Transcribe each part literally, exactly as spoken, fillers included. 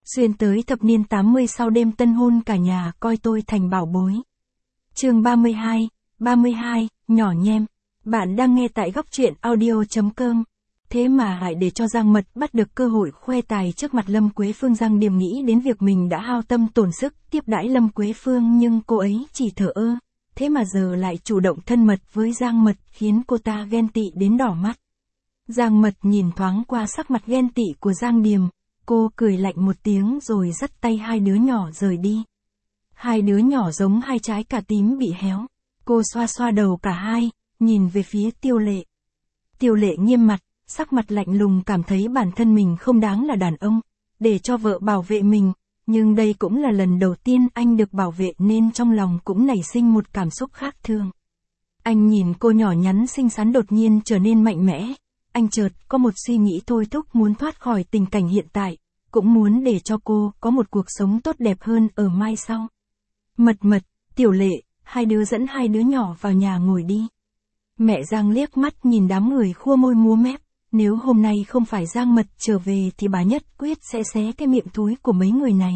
Xuyên tới thập niên tám mươi sau đêm tân hôn cả nhà coi tôi thành bảo bối. Chương ba mươi hai, ba mươi hai, nhỏ nhem. Bạn đang nghe tại góc truyện audio chấm com. Thế mà hại để cho Giang Mật bắt được cơ hội khoe tài trước mặt Lâm Quế Phương. Giang Điềm nghĩ đến việc mình đã hao tâm tổn sức tiếp đãi Lâm Quế Phương nhưng cô ấy chỉ thờ ơ. Thế mà giờ lại chủ động thân mật với Giang Mật khiến cô ta ghen tị đến đỏ mắt. Giang Mật nhìn thoáng qua sắc mặt ghen tị của Giang Điềm. Cô cười lạnh một tiếng rồi dắt tay hai đứa nhỏ rời đi. Hai đứa nhỏ giống hai trái cà tím bị héo. Cô xoa xoa đầu cả hai, nhìn về phía Tiêu Lệ. Tiêu Lệ nghiêm mặt, sắc mặt lạnh lùng cảm thấy bản thân mình không đáng là đàn ông, để cho vợ bảo vệ mình, nhưng đây cũng là lần đầu tiên anh được bảo vệ nên trong lòng cũng nảy sinh một cảm xúc khác thường. Anh nhìn cô nhỏ nhắn xinh xắn đột nhiên trở nên mạnh mẽ, anh chợt có một suy nghĩ thôi thúc muốn thoát khỏi tình cảnh hiện tại, cũng muốn để cho cô có một cuộc sống tốt đẹp hơn ở mai sau. Mật Mật, Tiểu Lệ, hai đứa dẫn hai đứa nhỏ vào nhà ngồi đi. Mẹ Giang liếc mắt nhìn đám người khua môi múa mép, nếu hôm nay không phải Giang Mật trở về thì bà nhất quyết sẽ xé cái miệng thúi của mấy người này.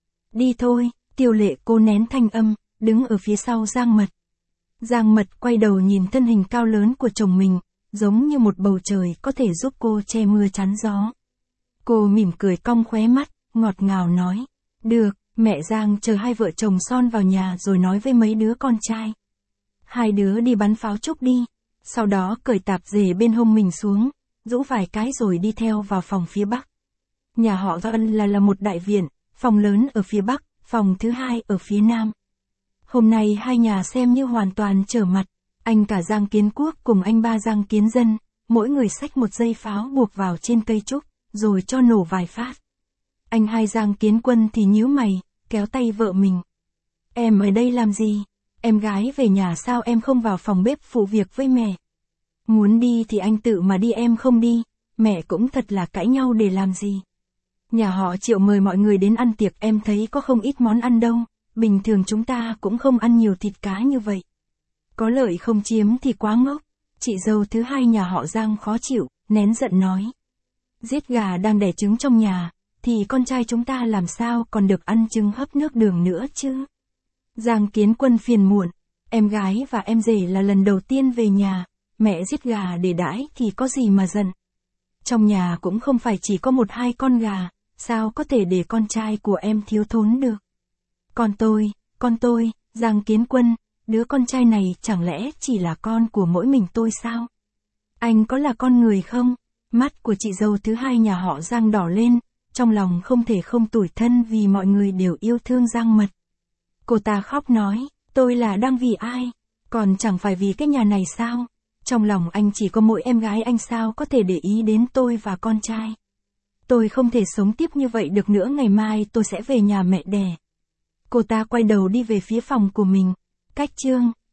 Đi thôi, Tiêu Lệ cô nén thanh âm, đứng ở phía sau Giang Mật. Giang Mật quay đầu nhìn thân hình cao lớn của chồng mình, giống như một bầu trời có thể giúp cô che mưa chắn gió. Cô mỉm cười cong khóe mắt, ngọt ngào nói, được, mẹ Giang chờ hai vợ chồng son vào nhà rồi nói với mấy đứa con trai. Hai đứa đi bắn pháo trúc đi, sau đó cởi tạp dề bên hông mình xuống, rũ vài cái rồi đi theo vào phòng phía bắc. Nhà họ Doan là là một đại viện, phòng lớn ở phía bắc, phòng thứ hai ở phía nam. Hôm nay hai nhà xem như hoàn toàn trở mặt, anh cả Giang Kiến Quốc cùng anh ba Giang Kiến Dân, mỗi người xách một dây pháo buộc vào trên cây trúc, rồi cho nổ vài phát. Anh hai Giang Kiến Quân thì nhíu mày, kéo tay vợ mình. Em ở đây làm gì? Em gái về nhà sao em không vào phòng bếp phụ việc với mẹ? Muốn đi thì anh tự mà đi, em không đi, mẹ cũng thật là cãi nhau để làm gì. Nhà họ Triệu mời mọi người đến ăn tiệc, em thấy có không ít món ăn đâu, bình thường chúng ta cũng không ăn nhiều thịt cá như vậy. Có lợi không chiếm thì quá ngốc. Chị dâu thứ hai nhà họ Giang khó chịu, nén giận nói. Giết gà đang đẻ trứng trong nhà, thì con trai chúng ta làm sao còn được ăn trứng hấp nước đường nữa chứ? Giang Kiến Quân phiền muộn, em gái và em rể là lần đầu tiên về nhà, mẹ giết gà để đãi thì có gì mà giận. Trong nhà cũng không phải chỉ có một hai con gà, sao có thể để con trai của em thiếu thốn được? Con tôi, con tôi, Giang Kiến Quân, đứa con trai này chẳng lẽ chỉ là con của mỗi mình tôi sao? Anh có là con người không? Mắt của chị dâu thứ hai nhà họ Giang đỏ lên, trong lòng không thể không tủi thân vì mọi người đều yêu thương Giang Mật. Cô ta khóc nói, tôi là đang vì ai? Còn chẳng phải vì cái nhà này sao? Trong lòng anh chỉ có mỗi em gái, anh sao có thể để ý đến tôi và con trai? Tôi không thể sống tiếp như vậy được nữa, ngày mai tôi sẽ về nhà mẹ đẻ. Cô ta quay đầu đi về phía phòng của mình. Cách chương